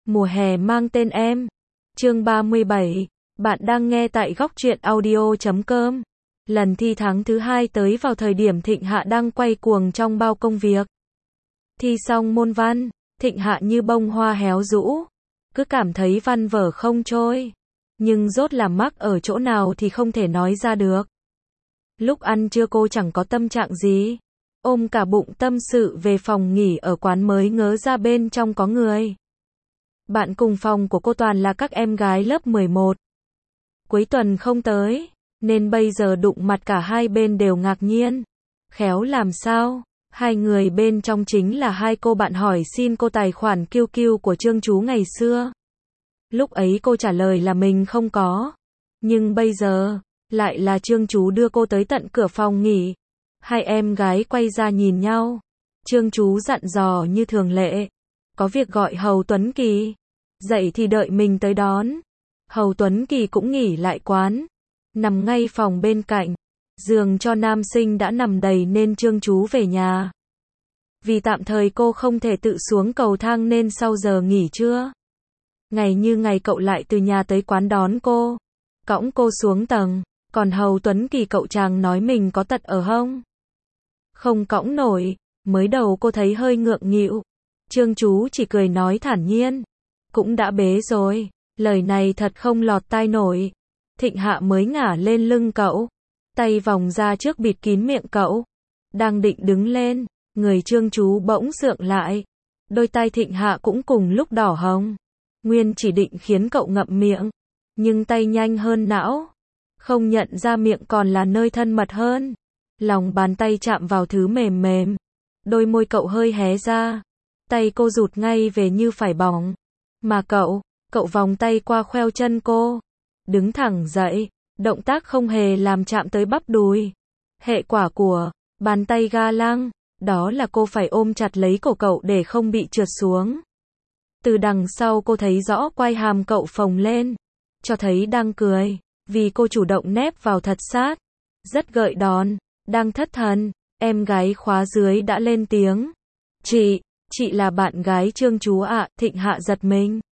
Mùa hè mang tên em. Chương 37. Bạn đang nghe tại góc truyện audio.com. Lần thi tháng thứ 2 tới vào thời điểm Thịnh Hạ đang quay cuồng trong bao công việc. Thi xong môn văn, Thịnh Hạ như bông hoa héo rũ, cứ cảm thấy văn vở không trôi, nhưng rốt là mắc ở chỗ nào thì không thể nói ra được. Lúc ăn trưa cô chẳng có tâm trạng gì, ôm cả bụng tâm sự về phòng nghỉ ở quán mới ngớ ra bên trong có người. Bạn cùng phòng của cô toàn là các em gái lớp 11. Cuối tuần không tới, nên bây giờ đụng mặt cả hai bên đều ngạc nhiên. Khéo làm sao? Hai người bên trong chính là hai cô bạn hỏi xin cô tài khoản QQ của Trương Chú ngày xưa. Lúc ấy cô trả lời là mình không có. Nhưng bây giờ, lại là Trương Chú đưa cô tới tận cửa phòng nghỉ. Hai em gái quay ra nhìn nhau. Trương Chú dặn dò như thường lệ. Có việc gọi Hầu Tuấn Kỳ. Dậy thì đợi mình tới đón. Hầu Tuấn Kỳ cũng nghỉ lại quán. Nằm ngay phòng bên cạnh. Giường cho nam sinh đã nằm đầy nên Trương Chú về nhà. Vì tạm thời cô không thể tự xuống cầu thang nên sau giờ nghỉ trưa, ngày như ngày cậu lại từ nhà tới quán đón cô, cõng cô xuống tầng. Còn Hầu Tuấn Kỳ cậu chàng nói mình có tật ở hông, không cõng nổi. Mới đầu cô thấy hơi ngượng nghịu. Trương Chú chỉ cười nói thản nhiên, cũng đã bế rồi. Lời này thật không lọt tai nổi. Thịnh Hạ mới ngả lên lưng cậu, tay vòng ra trước bịt kín miệng cậu. Đang định đứng lên, người Trương Chú bỗng sượng lại. Đôi tai Thịnh Hạ cũng cùng lúc đỏ hồng. Nguyên chỉ định khiến cậu ngậm miệng, nhưng tay nhanh hơn não. Không nhận ra miệng còn là nơi thân mật hơn. Lòng bàn tay chạm vào thứ mềm mềm. Đôi môi cậu hơi hé ra. Tay cô rụt ngay về như phải bỏng. Mà cậu vòng tay qua khoeo chân cô. Đứng thẳng dậy, động tác không hề làm chạm tới bắp đùi. Hệ quả của bàn tay ga lăng, đó là cô phải ôm chặt lấy cổ cậu để không bị trượt xuống. Từ đằng sau cô thấy rõ quai hàm cậu phồng lên, cho thấy đang cười, vì cô chủ động nép vào thật sát. Rất gợi đòn, đang thất thần, em gái khóa dưới đã lên tiếng. Chị là bạn gái Trương Chú ạ. Thịnh Hạ giật mình,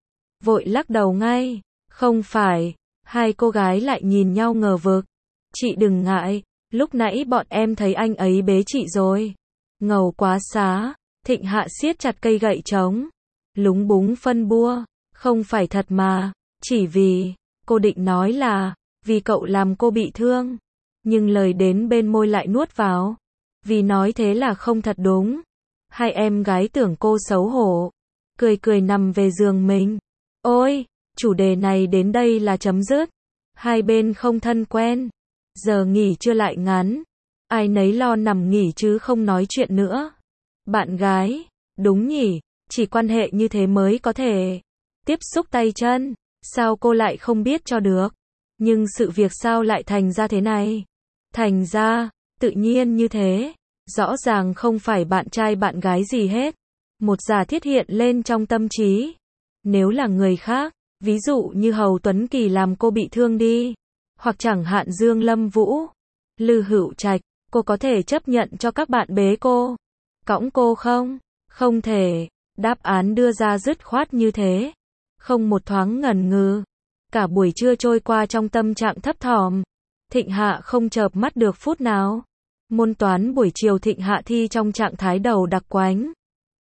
vội lắc đầu ngay. Không phải. Hai cô gái lại nhìn nhau ngờ vực. Chị đừng ngại, lúc nãy bọn em thấy anh ấy bế chị rồi. Ngầu quá xá. Thịnh Hạ siết chặt cây gậy trống, lúng búng phân bua. Không phải thật mà, chỉ vì, cô định nói là, vì cậu làm cô bị thương. Nhưng lời đến bên môi lại nuốt vào. Vì nói thế là không thật đúng. Hai em gái tưởng cô xấu hổ, cười nằm về giường mình. Ôi, chủ đề này đến đây là chấm dứt. Hai bên không thân quen. Giờ nghỉ trưa lại ngắn. Ai nấy lo nằm nghỉ chứ không nói chuyện nữa. Bạn gái, đúng nhỉ, chỉ quan hệ như thế mới có thể tiếp xúc tay chân. Sao cô lại không biết cho được? Nhưng sự việc sao lại thành ra thế này? Thành ra, tự nhiên như thế. Rõ ràng không phải bạn trai bạn gái gì hết. Một giả thiết hiện lên trong tâm trí. Nếu là người khác, ví dụ như Hầu Tuấn Kỳ làm cô bị thương đi, hoặc chẳng hạn Dương Lâm Vũ, Lư Hữu Trạch, cô có thể chấp nhận cho các bạn bế cô, cõng cô không? Không thể. Đáp án đưa ra dứt khoát như thế. Không một thoáng ngần ngừ. Cả buổi trưa trôi qua trong tâm trạng thấp thỏm. Thịnh Hạ không chợp mắt được phút nào. Môn toán buổi chiều Thịnh Hạ thi trong trạng thái đầu đặc quánh.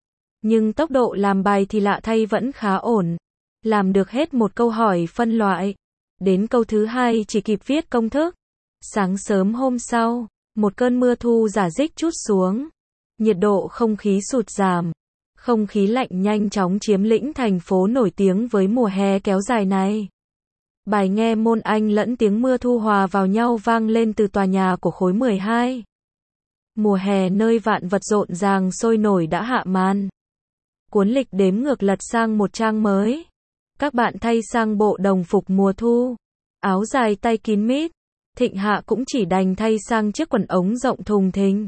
Nhưng tốc độ làm bài thì lạ thay vẫn khá ổn. Làm được hết một câu hỏi phân loại. Đến câu thứ 2 chỉ kịp viết công thức. Sáng sớm hôm sau, một cơn mưa thu rả rích trút xuống. Nhiệt độ không khí sụt giảm. Không khí lạnh nhanh chóng chiếm lĩnh thành phố nổi tiếng với mùa hè kéo dài này. Bài nghe môn Anh lẫn tiếng mưa thu hòa vào nhau vang lên từ tòa nhà của khối 12. Mùa hè nơi vạn vật rộn ràng sôi nổi đã hạ màn. Cuốn lịch đếm ngược lật sang một trang mới. Các bạn thay sang bộ đồng phục mùa thu, áo dài tay kín mít. Thịnh Hạ cũng chỉ đành thay sang chiếc quần ống rộng thùng thình.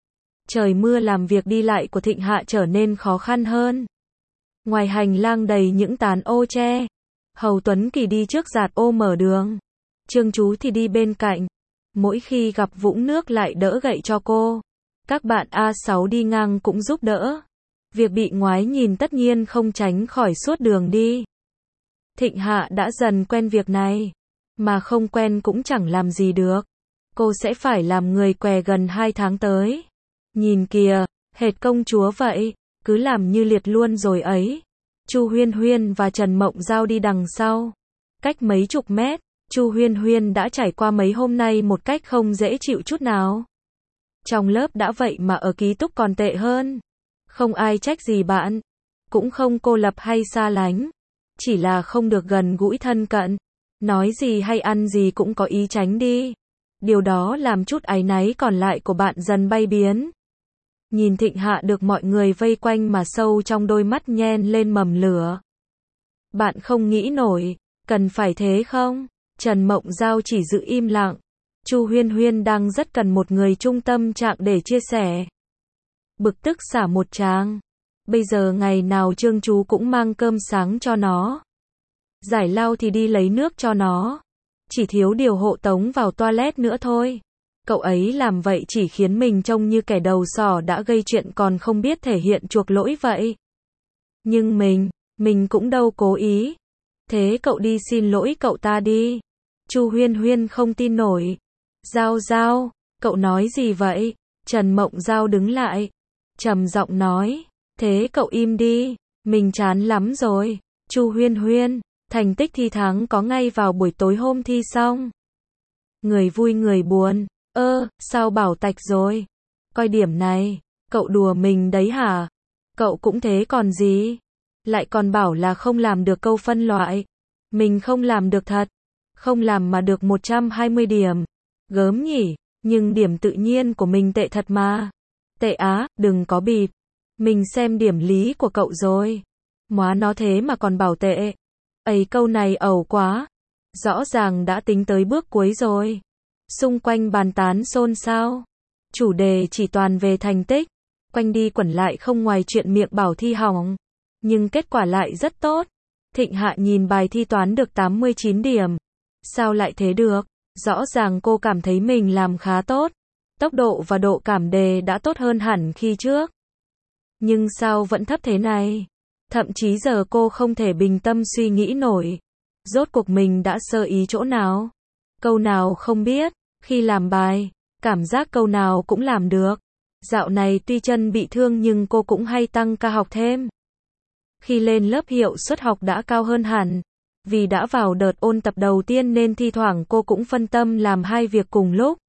Trời mưa làm việc đi lại của Thịnh Hạ trở nên khó khăn hơn. Ngoài hành lang đầy những tán ô tre. Hầu Tuấn Kỳ đi trước giạt ô mở đường. Trương Chú thì đi bên cạnh. Mỗi khi gặp vũng nước lại đỡ gậy cho cô. Các bạn A6 đi ngang cũng giúp đỡ. Việc bị ngoái nhìn tất nhiên không tránh khỏi suốt đường đi. Thịnh Hạ đã dần quen việc này, mà không quen cũng chẳng làm gì được. Cô sẽ phải làm người què gần 2 tháng tới. Nhìn kìa, hệt công chúa vậy, cứ làm như liệt luôn rồi ấy. Chu Huyên Huyên và Trần Mộng Giao đi đằng sau. Cách mấy chục mét, Chu Huyên Huyên đã trải qua mấy hôm nay một cách không dễ chịu chút nào. Trong lớp đã vậy mà ở ký túc còn tệ hơn. Không ai trách gì bạn, cũng không cô lập hay xa lánh, chỉ là không được gần gũi thân cận, nói gì hay ăn gì cũng có ý tránh đi. Điều đó làm chút áy náy còn lại của bạn dần bay biến. Nhìn Thịnh Hạ được mọi người vây quanh mà sâu trong đôi mắt nhen lên mầm lửa. Bạn không nghĩ nổi, cần phải thế không? Trần Mộng Giao chỉ giữ im lặng. Chu Huyên Huyên đang rất cần một người trung tâm trạng để chia sẻ. Bực tức xả một tràng. Bây giờ ngày nào Trương chú cũng mang cơm sáng cho nó. Giải lao thì đi lấy nước cho nó. Chỉ thiếu điều hộ tống vào toilet nữa thôi. Cậu ấy làm vậy chỉ khiến mình trông như kẻ đầu sỏ đã gây chuyện còn không biết thể hiện chuộc lỗi vậy. Nhưng mình cũng đâu cố ý. Thế cậu đi xin lỗi cậu ta đi. Chu Huyên Huyên không tin nổi. Giao, cậu nói gì vậy? Trần Mộng Giao đứng lại, trầm giọng nói, thế cậu im đi, mình chán lắm rồi. Chu Huyên Huyên, thành tích thi tháng có ngay vào buổi tối hôm thi xong. Người vui người buồn, sao bảo tạch rồi? Coi điểm này, cậu đùa mình đấy hả? Cậu cũng thế còn gì? Lại còn bảo là không làm được câu phân loại. Mình không làm được thật, không làm mà được 120 điểm. Gớm nhỉ, nhưng điểm tự nhiên của mình tệ thật mà. Tệ á, đừng có bịp. Mình xem điểm lý của cậu rồi. Móa nó thế mà còn bảo tệ. Ấy câu này ẩu quá. Rõ ràng đã tính tới bước cuối rồi. Xung quanh bàn tán xôn xao. Chủ đề chỉ toàn về thành tích. Quanh đi quẩn lại không ngoài chuyện miệng bảo thi hỏng. Nhưng kết quả lại rất tốt. Thịnh Hạ nhìn bài thi toán được 89 điểm. Sao lại thế được? Rõ ràng cô cảm thấy mình làm khá tốt. Tốc độ và độ cảm đề đã tốt hơn hẳn khi trước. Nhưng sao vẫn thấp thế này? Thậm chí giờ cô không thể bình tâm suy nghĩ nổi. Rốt cuộc mình đã sơ ý chỗ nào? Câu nào không biết, khi làm bài, cảm giác câu nào cũng làm được. Dạo này tuy chân bị thương nhưng cô cũng hay tăng ca học thêm. Khi lên lớp hiệu suất học đã cao hơn hẳn. Vì đã vào đợt ôn tập đầu tiên nên thi thoảng cô cũng phân tâm làm hai việc cùng lúc.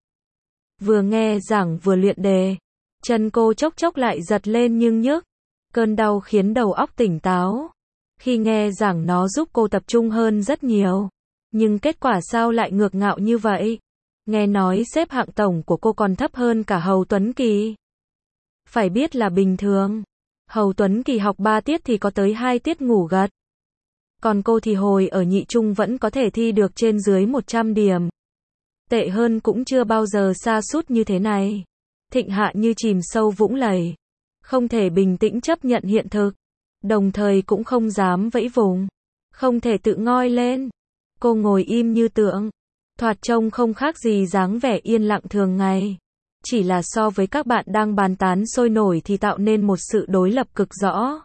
Vừa nghe giảng vừa luyện đề. Chân cô chốc chốc lại giật lên nhưng nhức. Cơn đau khiến đầu óc tỉnh táo. Khi nghe giảng nó giúp cô tập trung hơn rất nhiều. Nhưng kết quả sao lại ngược ngạo như vậy? Nghe nói xếp hạng tổng của cô còn thấp hơn cả Hầu Tuấn Kỳ. Phải biết là bình thường. Hầu Tuấn Kỳ học 3 tiết thì có tới 2 tiết ngủ gật. Còn cô thì hồi ở nhị trung vẫn có thể thi được trên dưới 100 điểm. Tệ hơn cũng chưa bao giờ sa sút như thế này. Thịnh Hạ như chìm sâu vũng lầy. Không thể bình tĩnh chấp nhận hiện thực. Đồng thời cũng không dám vẫy vùng. Không thể tự ngoi lên. Cô ngồi im như tượng. Thoạt trông không khác gì dáng vẻ yên lặng thường ngày. Chỉ là so với các bạn đang bàn tán sôi nổi thì tạo nên một sự đối lập cực rõ.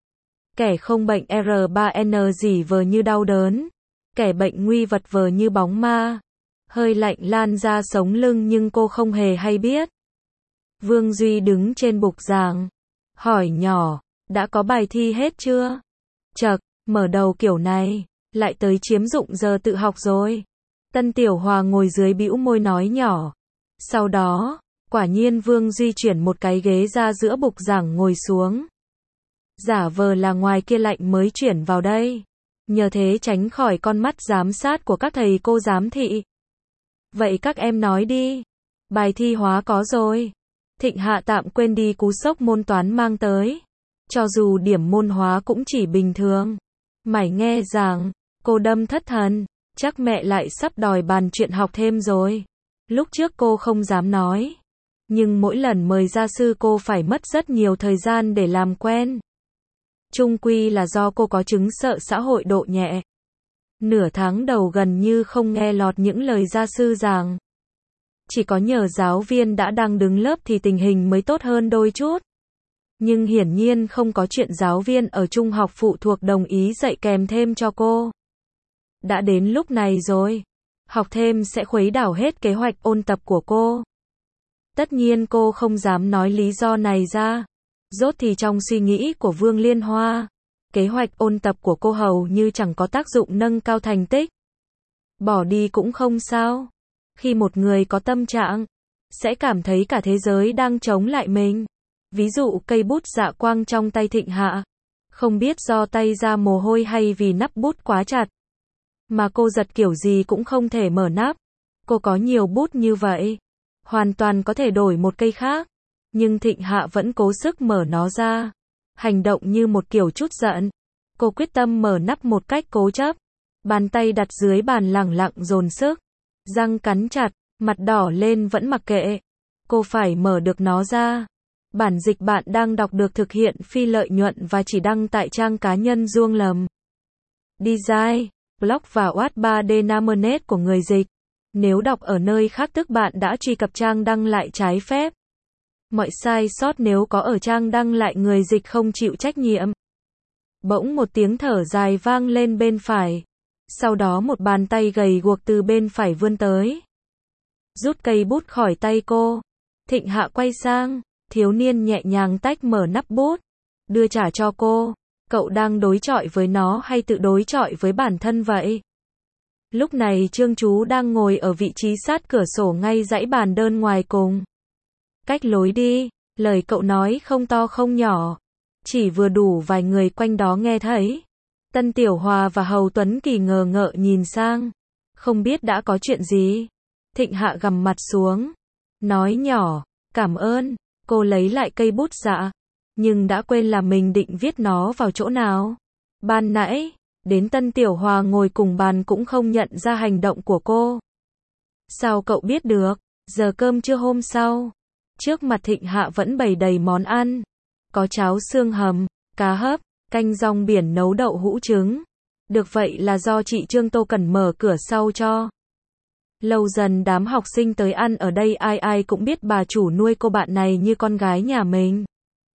Kẻ không bệnh R3N dỉ vờ như đau đớn. Kẻ bệnh nguy vật vờ như bóng ma. Hơi lạnh lan ra sống lưng nhưng cô không hề hay biết. Vương Duy đứng trên bục giảng. Hỏi nhỏ, đã có bài thi hết chưa? Chậc, mở đầu kiểu này, lại tới chiếm dụng giờ tự học rồi. Tân Tiểu Hòa ngồi dưới bĩu môi nói nhỏ. Sau đó, quả nhiên Vương Duy chuyển một cái ghế ra giữa bục giảng ngồi xuống. Giả vờ là ngoài kia lạnh mới chuyển vào đây. Nhờ thế tránh khỏi con mắt giám sát của các thầy cô giám thị. Vậy các em nói đi. Bài thi hóa có rồi. Thịnh Hạ tạm quên đi cú sốc môn toán mang tới. Cho dù điểm môn hóa cũng chỉ bình thường. Mải nghe giảng, cô đâm thất thần. Chắc mẹ lại sắp đòi bàn chuyện học thêm rồi. Lúc trước cô không dám nói. Nhưng mỗi lần mời gia sư cô phải mất rất nhiều thời gian để làm quen. Chung quy là do cô có chứng sợ xã hội độ nhẹ. Nửa tháng đầu gần như không nghe lọt những lời gia sư giảng. Chỉ có nhờ giáo viên đã đang đứng lớp thì tình hình mới tốt hơn đôi chút. Nhưng hiển nhiên không có chuyện giáo viên ở trung học phụ thuộc đồng ý dạy kèm thêm cho cô. Đã đến lúc này rồi. Học thêm sẽ khuấy đảo hết kế hoạch ôn tập của cô. Tất nhiên cô không dám nói lý do này ra. Rốt thì trong suy nghĩ của Vương Liên Hoa, kế hoạch ôn tập của cô hầu như chẳng có tác dụng nâng cao thành tích. Bỏ đi cũng không sao. Khi một người có tâm trạng, sẽ cảm thấy cả thế giới đang chống lại mình. Ví dụ cây bút dạ quang trong tay Thịnh Hạ. Không biết do tay ra mồ hôi hay vì nắp bút quá chặt, mà cô giật kiểu gì cũng không thể mở nắp. Cô có nhiều bút như vậy, hoàn toàn có thể đổi một cây khác. Nhưng Thịnh Hạ vẫn cố sức mở nó ra. Hành động như một kiểu chút giận. Cô quyết tâm mở nắp một cách cố chấp. Bàn tay đặt dưới bàn lẳng lặng dồn sức. Răng cắn chặt, mặt đỏ lên vẫn mặc kệ. Cô phải mở được nó ra. Bản dịch bạn đang đọc được thực hiện phi lợi nhuận và chỉ đăng tại trang cá nhân Duông Lầm. Design, blog và Wattpad Namernet của người dịch. Nếu đọc ở nơi khác tức bạn đã truy cập trang đăng lại trái phép. Mọi sai sót nếu có ở trang đăng lại người dịch không chịu trách nhiệm. Bỗng một tiếng thở dài vang lên bên phải. Sau đó một bàn tay gầy guộc từ bên phải vươn tới. Rút cây bút khỏi tay cô. Thịnh Hạ quay sang. Thiếu niên nhẹ nhàng tách mở nắp bút. Đưa trả cho cô. Cậu đang đối chọi với nó hay tự đối chọi với bản thân vậy? Lúc này Trương Chú đang ngồi ở vị trí sát cửa sổ ngay dãy bàn đơn ngoài cùng. Cách lối đi. Lời cậu nói không to không nhỏ. Chỉ vừa đủ vài người quanh đó nghe thấy. Tân Tiểu Hòa và Hầu Tuấn Kỳ ngờ ngợ nhìn sang. Không biết đã có chuyện gì. Thịnh Hạ gằm mặt xuống. Nói nhỏ. Cảm ơn. Cô lấy lại cây bút dạ. Nhưng đã quên là mình định viết nó vào chỗ nào. Ban nãy, đến Tân Tiểu Hòa ngồi cùng bàn cũng không nhận ra hành động của cô. Sao cậu biết được? Giờ cơm trưa hôm sau. Trước mặt Thịnh Hạ vẫn bày đầy món ăn. Có cháo xương hầm, cá hấp, canh rong biển nấu đậu hũ trứng. Được vậy là do chị Trương Tô Cẩn mở cửa sau cho. Lâu dần đám học sinh tới ăn ở đây ai ai cũng biết bà chủ nuôi cô bạn này như con gái nhà mình.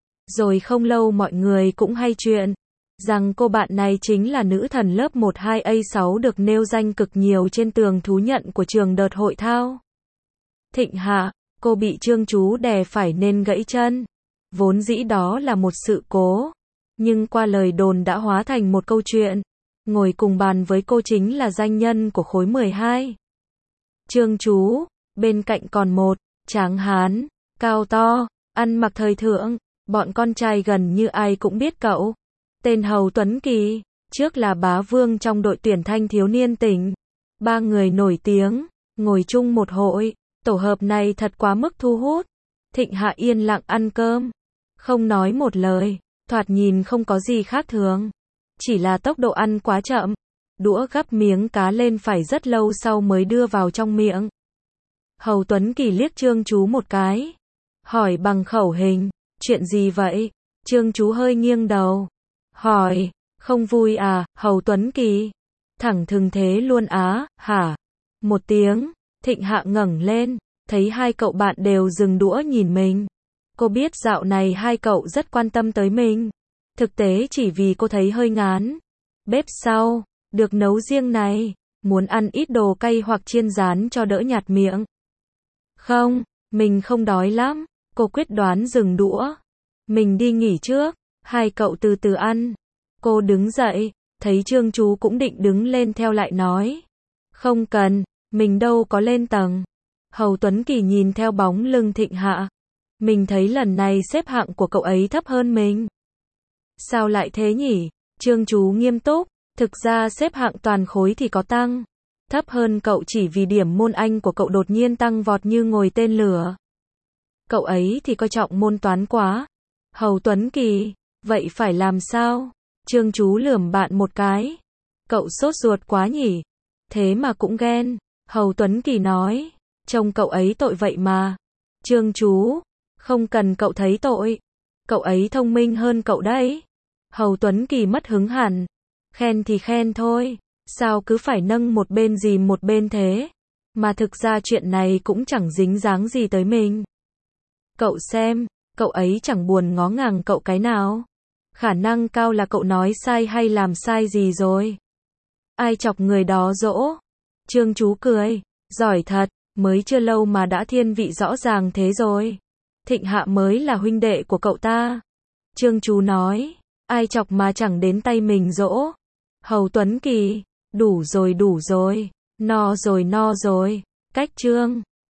Rồi không lâu mọi người cũng hay chuyện rằng cô bạn này chính là nữ thần lớp 12A6 được nêu danh cực nhiều trên tường thú nhận của trường đợt hội thao. Thịnh Hạ, cô bị Trương Chú đè phải nên gãy chân. Vốn dĩ đó là một sự cố, nhưng qua lời đồn đã hóa thành một câu chuyện. Ngồi cùng bàn với cô chính là danh nhân của khối 12. Trương Chú, bên cạnh còn một tráng hán, cao to, ăn mặc thời thượng, bọn con trai gần như ai cũng biết cậu. Tên Hầu Tuấn Kỳ, trước là bá vương trong đội tuyển thanh thiếu niên tỉnh. Ba người nổi tiếng, ngồi chung một hội, tổ hợp này thật quá mức thu hút. Thịnh Hạ yên lặng ăn cơm, không nói một lời, thoạt nhìn không có gì khác thường. Chỉ là tốc độ ăn quá chậm. Đũa gắp miếng cá lên phải rất lâu sau mới đưa vào trong miệng. Hầu Tuấn Kỳ liếc Trương Chú một cái. Hỏi bằng khẩu hình, chuyện gì vậy? Trương Chú hơi nghiêng đầu. Hỏi, không vui à, Hầu Tuấn Kỳ? Thẳng thừng thế luôn á, hả? Một tiếng, Thịnh Hạ ngẩng lên, thấy hai cậu bạn đều dừng đũa nhìn mình. Cô biết dạo này hai cậu rất quan tâm tới mình. Thực tế chỉ vì cô thấy hơi ngán. Bếp sau, được nấu riêng này, muốn ăn ít đồ cay hoặc chiên rán cho đỡ nhạt miệng. Không, mình không đói lắm, cô quyết đoán dừng đũa. Mình đi nghỉ trước, hai cậu từ từ ăn. Cô đứng dậy, thấy Trương Chú cũng định đứng lên theo lại nói. Không cần, mình đâu có lên tầng. Hầu Tuấn Kỳ nhìn theo bóng lưng Thịnh Hạ. Mình thấy lần này xếp hạng của cậu ấy thấp hơn mình. Sao lại thế nhỉ? Trương Chú nghiêm túc. Thực ra xếp hạng toàn khối thì có tăng. Thấp hơn cậu chỉ vì điểm môn Anh của cậu đột nhiên tăng vọt như ngồi tên lửa. Cậu ấy thì coi trọng môn toán quá. Hầu Tuấn Kỳ, vậy phải làm sao? Trương Chú lườm bạn một cái. Cậu sốt ruột quá nhỉ? Thế mà cũng ghen. Hầu Tuấn Kỳ nói. Trông cậu ấy tội vậy mà. Trương Chú, không cần cậu thấy tội. Cậu ấy thông minh hơn cậu đấy. Hầu Tuấn Kỳ mất hứng hẳn. Khen thì khen thôi, sao cứ phải nâng một bên dìm một bên thế? Mà thực ra chuyện này cũng chẳng dính dáng gì tới mình. cậu ấy chẳng buồn ngó ngàng cậu cái nào. Khả năng cao là cậu nói sai hay làm sai gì rồi. Ai chọc người đó dỗ? Trương Chú cười, giỏi thật, mới chưa lâu mà đã thiên vị rõ ràng thế rồi. Thịnh Hạ mới là huynh đệ của cậu ta. Trương Chú nói, ai chọc mà chẳng đến tay mình dỗ. Hầu Tuấn Kỳ, đủ rồi, no rồi. Cách Trương